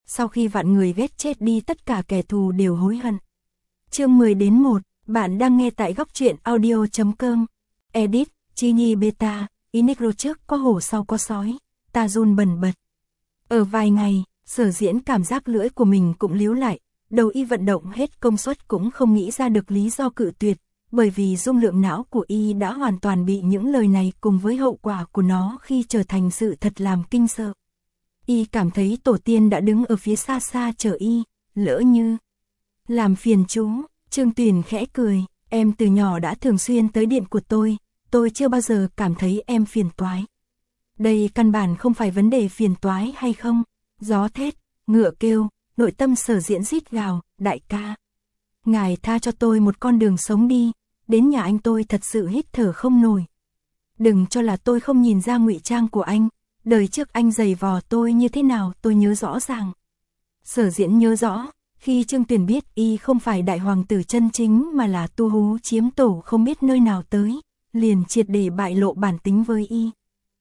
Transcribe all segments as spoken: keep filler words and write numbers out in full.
sau khi vạn người ghét chết đi tất cả kẻ thù đều hối hận. Chương mười đến một, bạn đang nghe tại góc truyện audio chấm com. Edit, Chi Nhi Beta, Inigro trước có hổ sau có sói, ta run bần bật. Ở vài ngày, Sở Diễn cảm giác lưỡi của mình cũng líu lại, đầu y vận động hết công suất cũng không nghĩ ra được lý do cự tuyệt, bởi vì dung lượng não của y đã hoàn toàn bị những lời này cùng với hậu quả của nó khi trở thành sự thật làm kinh sợ. Y cảm thấy tổ tiên đã đứng ở phía xa xa chờ y, lỡ như làm phiền chú. Trương Tuyền khẽ cười, em từ nhỏ đã thường xuyên tới điện của tôi, tôi chưa bao giờ cảm thấy em phiền toái. Đây căn bản không phải vấn đề phiền toái hay không, gió thét, ngựa kêu, nội tâm Sở Diễn rít gào, đại ca. Ngài tha cho tôi một con đường sống đi, đến nhà anh tôi thật sự hít thở không nổi. Đừng cho là tôi không nhìn ra ngụy trang của anh, đời trước anh giày vò tôi như thế nào tôi nhớ rõ ràng. Sở Diễn nhớ rõ, khi Trương Tuyền biết y không phải đại hoàng tử chân chính mà là tu hú chiếm tổ không biết nơi nào tới, liền triệt để bại lộ bản tính với y.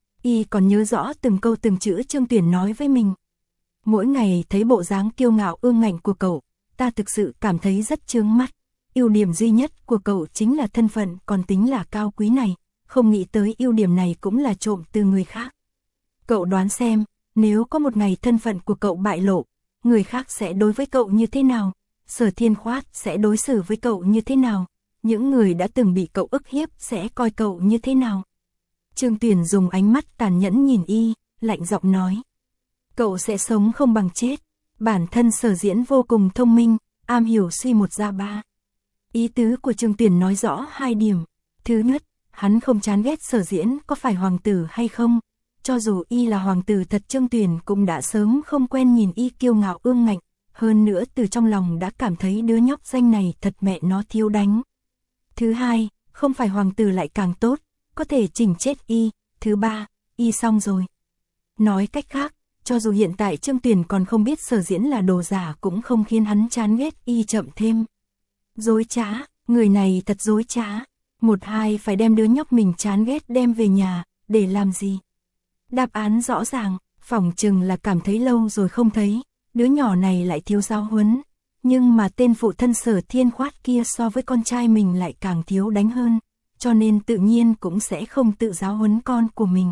Y còn nhớ rõ từng câu từng chữ Trương Tuyền nói với mình. Mỗi ngày thấy bộ dáng kiêu ngạo ương ngạnh của cậu, ta thực sự cảm thấy rất chướng mắt. Ưu điểm duy nhất của cậu chính là thân phận, còn tính là cao quý này, không nghĩ tới ưu điểm này cũng là trộm từ người khác. Cậu đoán xem, nếu có một ngày thân phận của cậu bại lộ, người khác sẽ đối với cậu như thế nào? Sở Thiên Khoát sẽ đối xử với cậu như thế nào? Những người đã từng bị cậu ức hiếp sẽ coi cậu như thế nào? Trương Tuyền dùng ánh mắt tàn nhẫn nhìn y, lạnh giọng nói. Cậu sẽ sống không bằng chết. Bản thân Sở Diễn vô cùng thông minh, am hiểu suy một ra ba. Ý tứ của Trương Tuyền nói rõ hai điểm. Thứ nhất, hắn không chán ghét Sở Diễn có phải hoàng tử hay không. Cho dù y là hoàng tử thật, Trương Tuyền cũng đã sớm không quen nhìn y kiêu ngạo ương ngạnh. Hơn nữa từ trong lòng đã cảm thấy đứa nhóc danh này thật mẹ nó thiếu đánh. Thứ hai, không phải hoàng tử lại càng tốt, có thể chỉnh chết y. Thứ ba, y xong rồi. Nói cách khác, cho dù hiện tại Trương Tuyền còn không biết Sở Diễn là đồ giả cũng không khiến hắn chán ghét y chậm thêm. Dối trá, người này thật dối trá. Một hai phải đem đứa nhóc mình chán ghét đem về nhà, để làm gì? Đáp án rõ ràng, phỏng chừng là cảm thấy lâu rồi không thấy, đứa nhỏ này lại thiếu giáo huấn. Nhưng mà tên phụ thân Sở Thiên Khoát kia so với con trai mình lại càng thiếu đánh hơn, cho nên tự nhiên cũng sẽ không tự giáo huấn con của mình.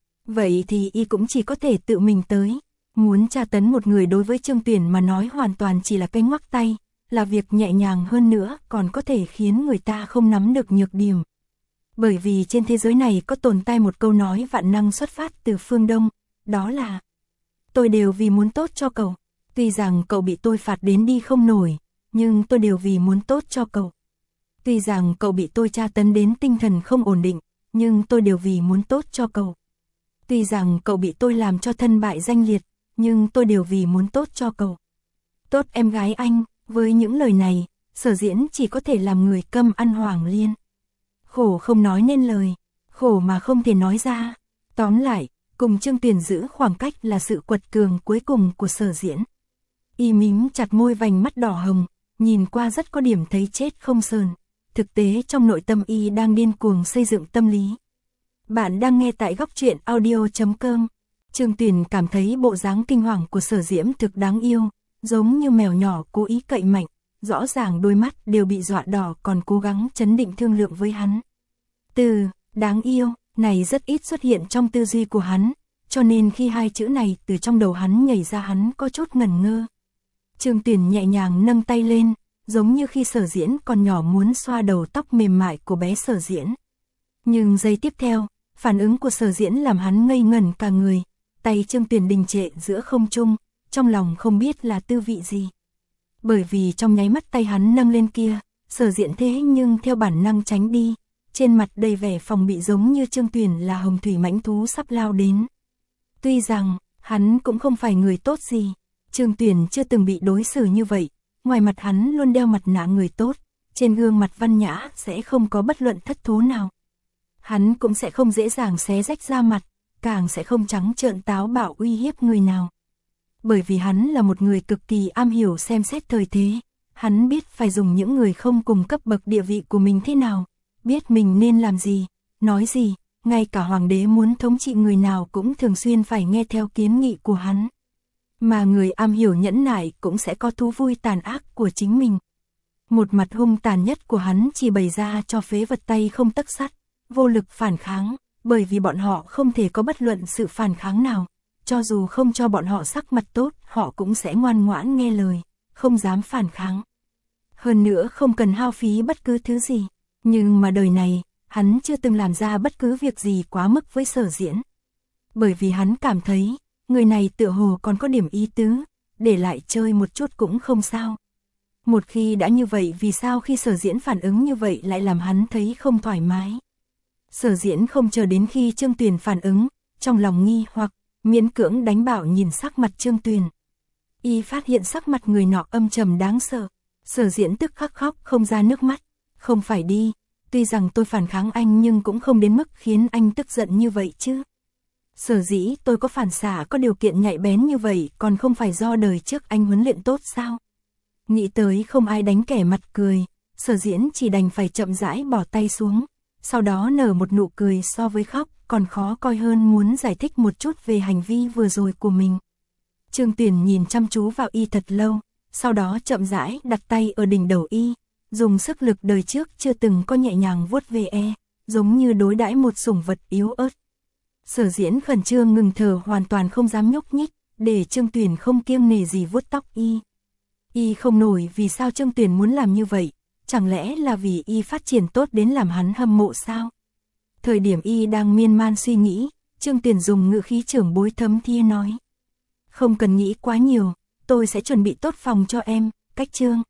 Vậy thì y cũng chỉ có thể tự mình tới. Muốn tra tấn một người đối với Trương Tuyền mà nói hoàn toàn chỉ là cái ngoắc tay, là việc nhẹ nhàng hơn nữa còn có thể khiến người ta không nắm được nhược điểm. Bởi vì trên thế giới này có tồn tại một câu nói vạn năng xuất phát từ phương Đông, đó là tôi đều vì muốn tốt cho cậu. Tuy rằng cậu bị tôi phạt đến đi không nổi, nhưng tôi đều vì muốn tốt cho cậu. Tuy rằng cậu bị tôi tra tấn đến tinh thần không ổn định, nhưng tôi đều vì muốn tốt cho cậu. Tuy rằng cậu bị tôi làm cho thân bại danh liệt, nhưng tôi đều vì muốn tốt cho cậu. Tốt em gái anh, với những lời này, Sở Diễn chỉ có thể làm người câm ăn hoàng liên. Khổ không nói nên lời, khổ mà không thể nói ra. Tóm lại, cùng Trương Tuyền giữ khoảng cách là sự quật cường cuối cùng của Sở Diễn. Y mím chặt môi vành mắt đỏ hồng, nhìn qua rất có điểm thấy chết không sờn. Thực tế trong nội tâm y đang điên cuồng xây dựng tâm lý. Bạn đang nghe tại góc truyện audio chấm com. Trương Tuyền cảm thấy bộ dáng kinh hoàng của Sở Diễm thực đáng yêu, giống như mèo nhỏ cố ý cậy mạnh, rõ ràng đôi mắt đều bị dọa đỏ còn cố gắng trấn định thương lượng với hắn. Từ đáng yêu này rất ít xuất hiện trong tư duy của hắn, cho nên khi hai chữ này từ trong đầu hắn nhảy ra hắn có chút ngẩn ngơ. Trương Tuyền nhẹ nhàng nâng tay lên, giống như khi Sở Diễn còn nhỏ muốn xoa đầu tóc mềm mại của bé Sở Diễn. Nhưng giây tiếp theo, phản ứng của Sở Diễn làm hắn ngây ngẩn cả người, tay Trương Tuyền đình trệ giữa không trung, trong lòng không biết là tư vị gì. Bởi vì trong nháy mắt tay hắn nâng lên kia, Sở Diễn thế nhưng theo bản năng tránh đi, trên mặt đầy vẻ phòng bị giống như Trương Tuyền là hồng thủy mãnh thú sắp lao đến. Tuy rằng, hắn cũng không phải người tốt gì, Trương Tuyền chưa từng bị đối xử như vậy, ngoài mặt hắn luôn đeo mặt nạ người tốt, trên gương mặt văn nhã sẽ không có bất luận thất thố nào. Hắn cũng sẽ không dễ dàng xé rách da mặt, càng sẽ không trắng trợn táo bạo uy hiếp người nào. Bởi vì hắn là một người cực kỳ am hiểu xem xét thời thế, hắn biết phải dùng những người không cùng cấp bậc địa vị của mình thế nào, biết mình nên làm gì, nói gì, ngay cả hoàng đế muốn thống trị người nào cũng thường xuyên phải nghe theo kiến nghị của hắn. Mà người am hiểu nhẫn nại cũng sẽ có thú vui tàn ác của chính mình. Một mặt hung tàn nhất của hắn chỉ bày ra cho phế vật tay không tấc sắt, vô lực phản kháng, bởi vì bọn họ không thể có bất luận sự phản kháng nào. Cho dù không cho bọn họ sắc mặt tốt, họ cũng sẽ ngoan ngoãn nghe lời, không dám phản kháng. Hơn nữa không cần hao phí bất cứ thứ gì. Nhưng mà đời này, hắn chưa từng làm ra bất cứ việc gì quá mức với Sở Diễn. Bởi vì hắn cảm thấy, người này tựa hồ còn có điểm ý tứ, để lại chơi một chút cũng không sao. Một khi đã như vậy vì sao khi Sở Diễn phản ứng như vậy lại làm hắn thấy không thoải mái. Sở Diễn không chờ đến khi Trương Tuyền phản ứng, trong lòng nghi hoặc, miễn cưỡng đánh bảo nhìn sắc mặt Trương Tuyền. Y phát hiện sắc mặt người nọ âm trầm đáng sợ. Sở Diễn tức khắc khóc không ra nước mắt. Không phải đi, tuy rằng tôi phản kháng anh nhưng cũng không đến mức khiến anh tức giận như vậy chứ. Sở dĩ tôi có phản xạ có điều kiện nhạy bén như vậy còn không phải do đời trước anh huấn luyện tốt sao? Nghĩ tới không ai đánh kẻ mặt cười, Sở Diễn chỉ đành phải chậm rãi bỏ tay xuống, sau đó nở một nụ cười so với khóc còn khó coi hơn, muốn giải thích một chút về hành vi vừa rồi của mình. Trương Tuyền nhìn chăm chú vào y thật lâu, sau đó chậm rãi đặt tay ở đỉnh đầu y, dùng sức lực đời trước chưa từng có nhẹ nhàng vuốt về e, giống như đối đãi một sủng vật yếu ớt. Sở Diễn khẩn trương ngừng thở, hoàn toàn không dám nhúc nhích, để Trương Tuyền không kiêng nể gì vuốt tóc y. Y không nổi vì sao Trương Tuyền muốn làm như vậy, chẳng lẽ là vì y phát triển tốt đến làm hắn hâm mộ sao? Thời điểm y đang miên man suy nghĩ, Trương Tuyền dùng ngữ khí trưởng bối thấm thía nói. Không cần nghĩ quá nhiều, tôi sẽ chuẩn bị tốt phòng cho em, cách Trương.